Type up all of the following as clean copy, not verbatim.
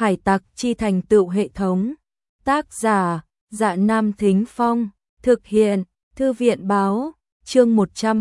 Hải tặc chi thành tựu hệ thống. Tác giả, Dạ Nam Thính Phong. Thực hiện, Thư viện báo. Chương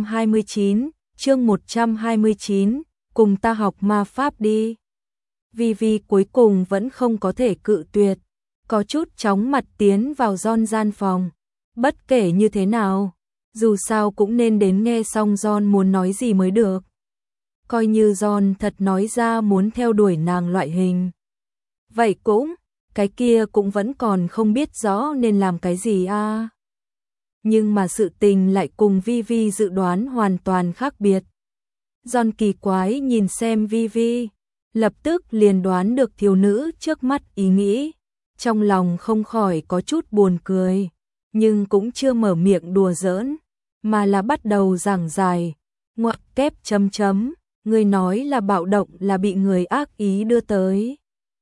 129, cùng ta học ma pháp đi. Vivi cuối cùng vẫn không có thể cự tuyệt, có chút chóng mặt tiến vào John gian phòng. Bất kể như thế nào, dù sao cũng nên đến nghe xong John muốn nói gì mới được. Coi như John thật nói ra muốn theo đuổi nàng loại hình. Vậy cũng, cái kia cũng vẫn còn không biết rõ nên làm cái gì à. Nhưng mà sự tình lại cùng Vivi dự đoán hoàn toàn khác biệt. John kỳ quái nhìn xem Vivi, lập tức liền đoán được thiếu nữ trước mắt ý nghĩ. Trong lòng không khỏi có chút buồn cười, nhưng cũng chưa mở miệng đùa giỡn, mà là bắt đầu giảng giải. Ngoặc kép chấm chấm, người nói là bạo động là bị người ác ý đưa tới.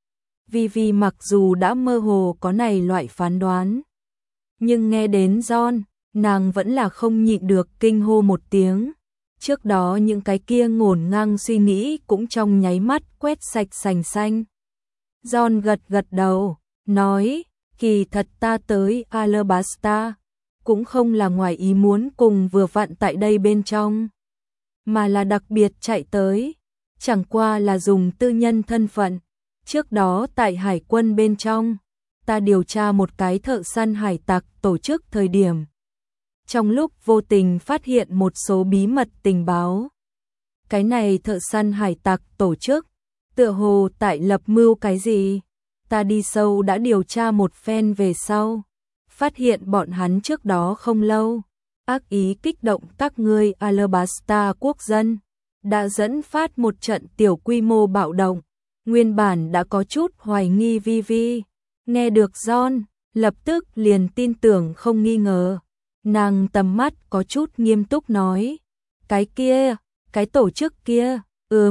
Vivi mặc dù đã mơ hồ có này loại phán đoán, nhưng nghe đến John, nàng vẫn là không nhịn được kinh hô một tiếng. Trước đó những cái kia ngổn ngang suy nghĩ cũng trong nháy mắt quét sạch sành xanh. John gật gật đầu, nói, kỳ thật ta tới Alabasta, cũng không là ngoài ý muốn cùng vừa vặn tại đây bên trong, mà là đặc biệt chạy tới, chẳng qua là dùng tư nhân thân phận. Trước đó tại hải quân bên trong, ta điều tra một cái thợ săn hải tặc tổ chức thời điểm. Trong lúc vô tình phát hiện một số bí mật tình báo. Cái này thợ săn hải tặc tổ chức, tựa hồ tại lập mưu cái gì? Ta đi sâu đã điều tra một phen về sau, phát hiện bọn hắn trước đó không lâu, ác ý kích động các ngươi Alabasta quốc dân, đã dẫn phát một trận tiểu quy mô bạo động. Nguyên bản đã có chút hoài nghi Vivi, nghe được John, lập tức liền tin tưởng không nghi ngờ. Nàng tầm mắt có chút nghiêm túc nói, cái kia, cái tổ chức kia,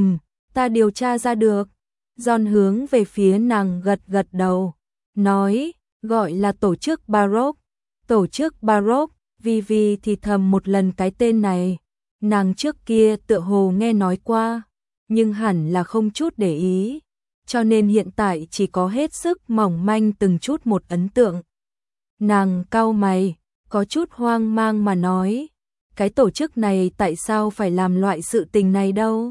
ta điều tra ra được. John hướng về phía nàng gật gật đầu, nói, gọi là tổ chức Baroque. Tổ chức Baroque, Vivi thì thầm một lần cái tên này, nàng trước kia tựa hồ nghe nói qua, nhưng hẳn là không chút để ý, cho nên hiện tại chỉ có hết sức mỏng manh từng chút một ấn tượng. Nàng cau mày, có chút hoang mang mà nói, cái tổ chức này tại sao phải làm loại sự tình này đâu?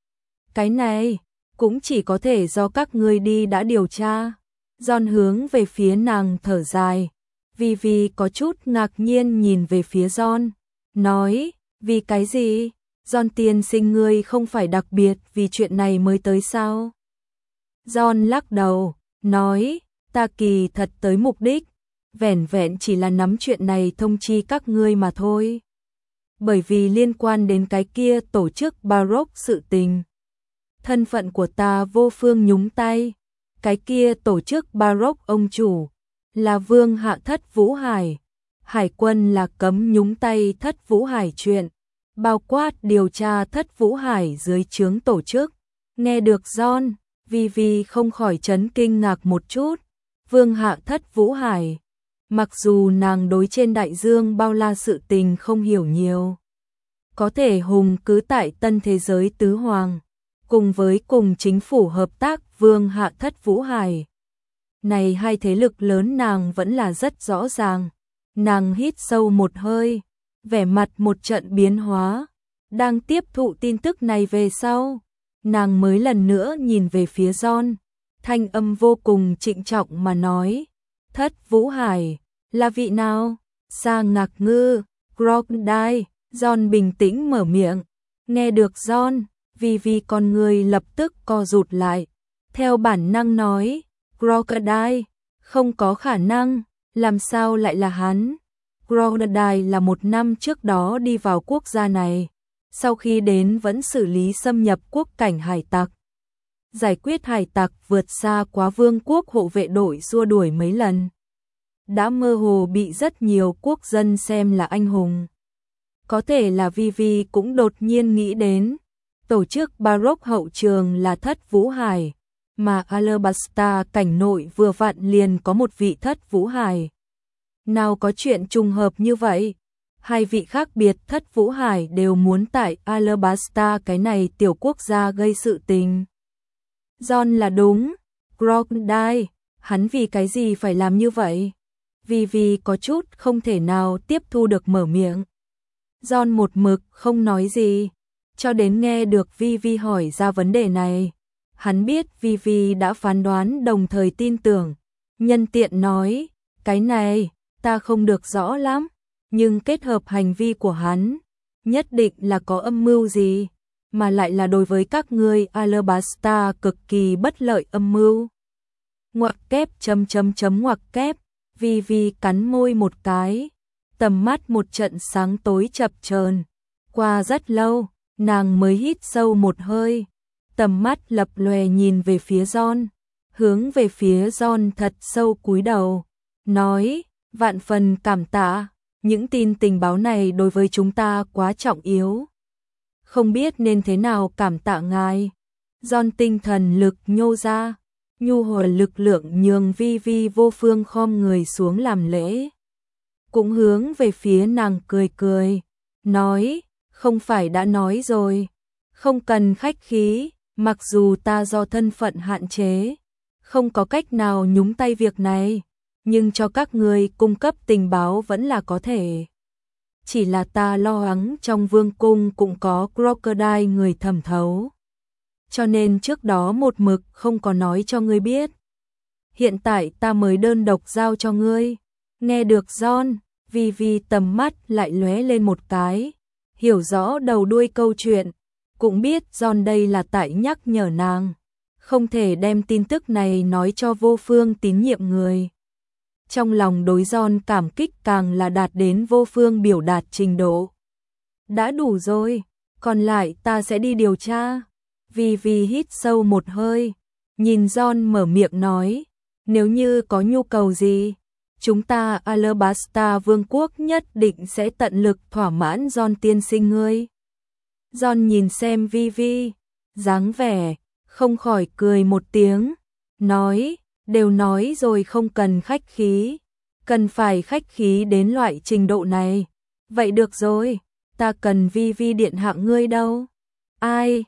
Cái này, cũng chỉ có thể do các ngươi đi đã điều tra. John hướng về phía nàng thở dài, Vivi có chút ngạc nhiên nhìn về phía John, nói, vì cái gì? John tiên sinh ngươi không phải đặc biệt vì chuyện này mới tới sao? John lắc đầu, nói, ta kỳ thật tới mục đích, vẻn vẹn chỉ là nắm chuyện này thông chi các ngươi mà thôi. Bởi vì liên quan đến cái kia tổ chức Baroque sự tình, thân phận của ta vô phương nhúng tay. Cái kia tổ chức Baroque ông chủ là Vương Hạ Thất Vũ Hải, hải quân là cấm nhúng tay Thất Vũ Hải chuyện, bao quát điều tra Thất Vũ Hải dưới trướng tổ chức. Nghe được John, Vivi không khỏi chấn kinh ngạc một chút. Vương Hạ Thất Vũ Hải, mặc dù nàng đối trên đại dương bao la sự tình không hiểu nhiều, có thể hùng cứ tại tân thế giới tứ hoàng, cùng với cùng chính phủ hợp tác Vương Hạ Thất Vũ Hải. Này hai thế lực lớn nàng vẫn là rất rõ ràng. Nàng hít sâu một hơi, vẻ mặt một trận biến hóa. Đang tiếp thụ tin tức này về sau, nàng mới lần nữa nhìn về phía John, thanh âm vô cùng trịnh trọng mà nói, Thất Vũ Hải, là vị nào? Sa Ngạc Ngư, Crocodile. John bình tĩnh mở miệng, nghe được John, Vivi con người lập tức co rụt lại, theo bản năng nói, Crocodile, không có khả năng, làm sao lại là hắn? Crocodile là một năm trước đó đi vào quốc gia này, sau khi đến vẫn xử lý xâm nhập quốc cảnh hải tặc. Giải quyết hải tặc vượt xa quá vương quốc hộ vệ đội xua đuổi mấy lần. Đã mơ hồ bị rất nhiều quốc dân xem là anh hùng. Có thể là Vivi cũng đột nhiên nghĩ đến, tổ chức Baroque hậu trường là Thất Vũ Hải, mà Alabasta cảnh nội vừa vặn liền có một vị Thất Vũ Hải. Nào có chuyện trùng hợp như vậy? Hai vị khác biệt Thất Vũ Hải đều muốn tại Alabasta cái này tiểu quốc gia gây sự tình. John là đúng, Crocodile, hắn vì cái gì phải làm như vậy? Vì có chút không thể nào tiếp thu được mở miệng. John một mực không nói gì, cho đến nghe được Vi hỏi ra vấn đề này. Hắn biết Vi đã phán đoán đồng thời tin tưởng. Nhân tiện nói, cái này, ta không được rõ lắm, nhưng kết hợp hành vi của hắn, nhất định là có âm mưu gì, mà lại là đối với các ngươi Alabasta cực kỳ bất lợi âm mưu. Ngoặc kép ngoặc kép, Vi cắn môi một cái, tầm mắt một trận sáng tối chập chờn. Qua rất lâu, nàng mới hít sâu một hơi, tầm mắt lập lòe nhìn về phía John, hướng về phía John thật sâu cúi đầu, nói, vạn phần cảm tạ, những tin tình báo này đối với chúng ta quá trọng yếu. Không biết nên thế nào cảm tạ ngài. John tinh thần lực nhô ra, nhu hòa lực lượng nhường Vi vô phương khom người xuống làm lễ. Cũng hướng về phía nàng cười cười, nói, không phải đã nói rồi, không cần khách khí, mặc dù ta do thân phận hạn chế, không có cách nào nhúng tay việc này, nhưng cho các ngươi cung cấp tình báo vẫn là có thể. Chỉ là ta lo lắng trong vương cung cũng có Crocodile người thẩm thấu, cho nên trước đó một mực không có nói cho ngươi biết. Hiện tại ta mới đơn độc giao cho ngươi. Nghe được John, Vi tầm mắt lại lóe lên một cái, hiểu rõ đầu đuôi câu chuyện, cũng biết John đây là tại nhắc nhở nàng, không thể đem tin tức này nói cho vô phương tín nhiệm người. Trong lòng đối John cảm kích càng là đạt đến vô phương biểu đạt trình độ. Đã đủ rồi, còn lại ta sẽ đi điều tra. Vi hít sâu một hơi, nhìn John mở miệng nói, nếu như có nhu cầu gì, chúng ta Alabasta Vương quốc nhất định sẽ tận lực thỏa mãn John tiên sinh ngươi. John nhìn xem Vi, dáng vẻ, không khỏi cười một tiếng, nói, đều nói rồi không cần khách khí, cần phải khách khí đến loại trình độ này. Vậy được rồi, ta cần Vi điện hạ ngươi đâu? Ai?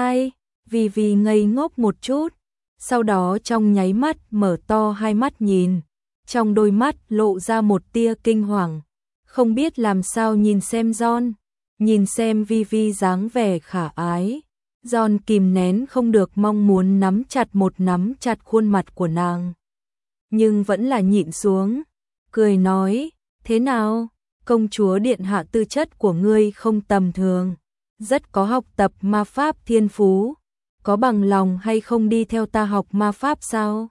Vi ngây ngốc một chút, sau đó trong nháy mắt mở to hai mắt nhìn, trong đôi mắt lộ ra một tia kinh hoàng, không biết làm sao nhìn xem John, nhìn xem Vi dáng vẻ khả ái. John kìm nén không được mong muốn nắm chặt khuôn mặt của nàng, nhưng vẫn là nhịn xuống, cười nói, thế nào, công chúa điện hạ tư chất của ngươi không tầm thường, rất có học tập ma pháp thiên phú, có bằng lòng hay không đi theo ta học ma pháp sao?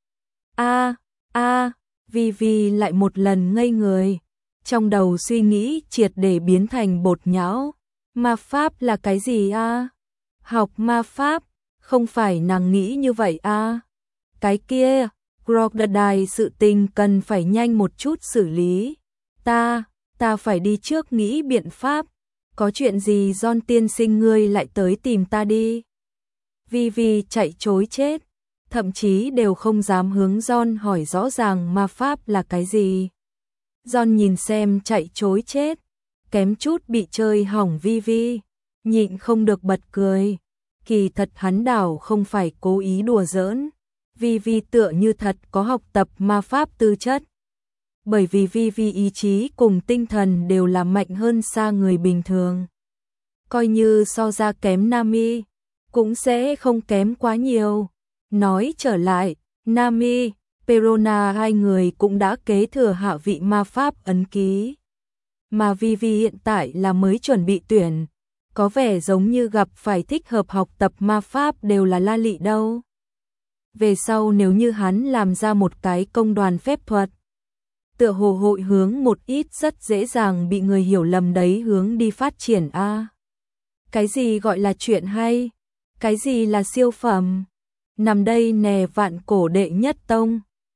Vi lại một lần ngây người, trong đầu suy nghĩ triệt để biến thành bột nhão, ma pháp là cái gì a? Học ma pháp, không phải nàng nghĩ như vậy a? Cái kia, Crocodile sự tình cần phải nhanh một chút xử lý. Ta phải đi trước nghĩ biện pháp. Có chuyện gì John tiên sinh ngươi lại tới tìm ta đi. Vi chạy chối chết, thậm chí đều không dám hướng John hỏi rõ ràng ma pháp là cái gì. John nhìn xem chạy chối chết, kém chút bị chơi hỏng Vi, nhịn không được bật cười. Kỳ thật hắn đảo không phải cố ý đùa giỡn, Vi tựa như thật có học tập ma pháp tư chất. Bởi vì Vi ý chí cùng tinh thần đều là mạnh hơn xa người bình thường. Coi như so ra kém Nami, cũng sẽ không kém quá nhiều. Nói trở lại, Nami, Perona hai người cũng đã kế thừa hạ vị ma pháp ấn ký. Mà Vi hiện tại là mới chuẩn bị tuyển, có vẻ giống như gặp phải thích hợp học tập ma pháp đều là La Lị đâu. Về sau nếu như hắn làm ra một cái công đoàn phép thuật, tựa hồ hội hướng một ít rất dễ dàng bị người hiểu lầm đấy hướng đi phát triển a. Cái gì gọi là chuyện hay? Cái gì là siêu phẩm? Nằm đây nè vạn cổ đệ nhất tông.